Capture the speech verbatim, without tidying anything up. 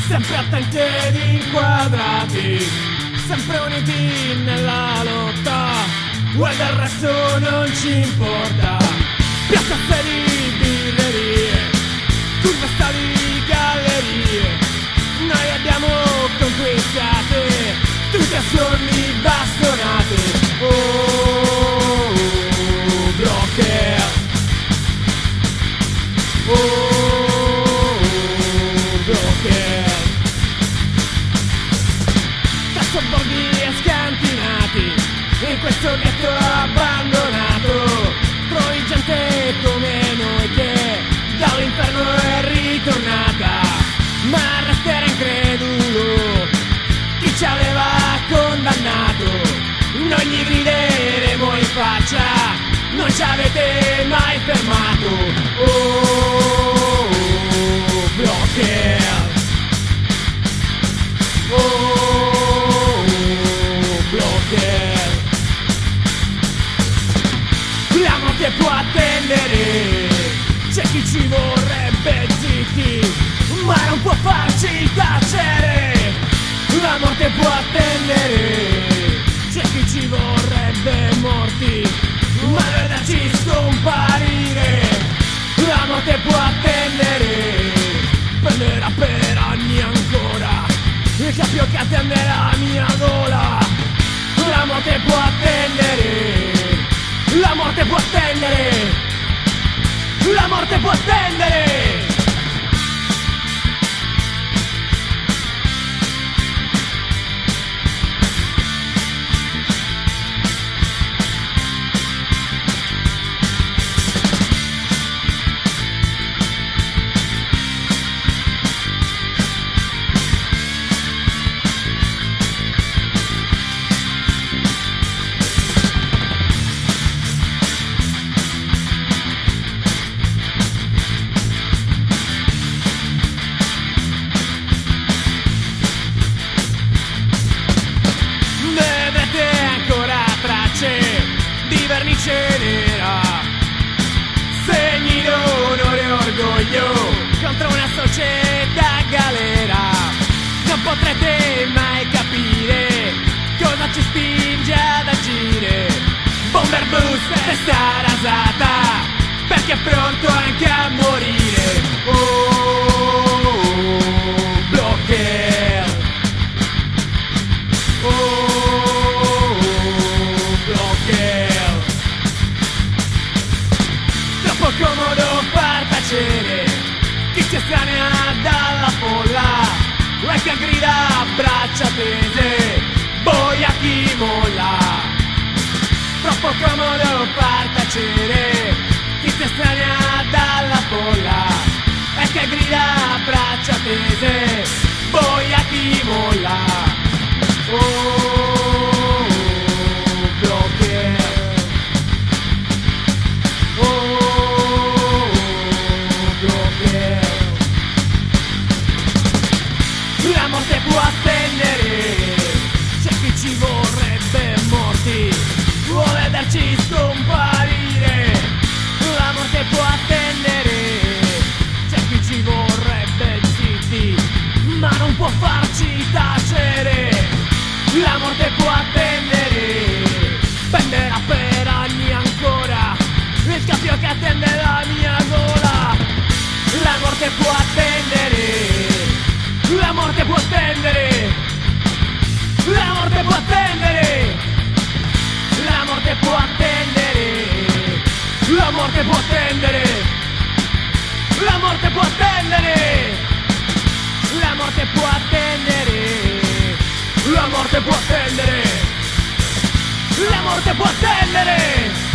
sempre attenti ed inquadrati, sempre uniti nella lotta, e del resto non ci importa. Piazze di birrerie, curve stadi, gallerie, noi abbiamo conquistate tutte azioni bastonate. Oh, blocker. Oh, blocker. Tassoborghi e scantinati in questo ghetto abbandonato, trovi gente come noi che dall'inferno è ritornata, ma resterà incredulo chi ci aveva condannato. Noi gli grideremo in faccia, non ci avete mai fermato. Oh, blocker. Oh, blocker. La morte può attendere, c'è chi ci vorrebbe zitti, ma non può farci tacere. La morte può attendere, c'è chi ci vorrebbe morti, ma vederci scomparire. La morte può attendere, prenderà per anni ancora il cappio che attende la mia gola. La morte può attendere, la morte può attendere, la morte può attendere. Di vernice nera, segni d'onore e orgoglio contro una società galera. Non potrete mai capire cosa ci spinge ad agire. Bomber Blues, testa rasata, perché è pronto anche a morire. Oh, blocker. Oh, blocker. Troppo comodo far tacere chi si estranea dalla folla e che grida a braccia tese, boia chi molla. Troppo comodo far tacere chi si estranea dalla folla e che grida a braccia tese, boia chi molla. Oh, blocker. Oh, blocker. La morte può attendere, c'è chi ci vorrebbe morti, vuole vederci scomparire. La morte può attendere, c'è chi ci vorrebbe zitti, ma non può farci tacere. La morte può attendere, penderà per anni ancora il cappio che attende la mia gola. La morte può attendere, la morte può attendere, la morte può attendere, la morte può attendere, la morte può attendere, la morte può attendere, la morte può attendere, la morte può attendere, la morte può attendere.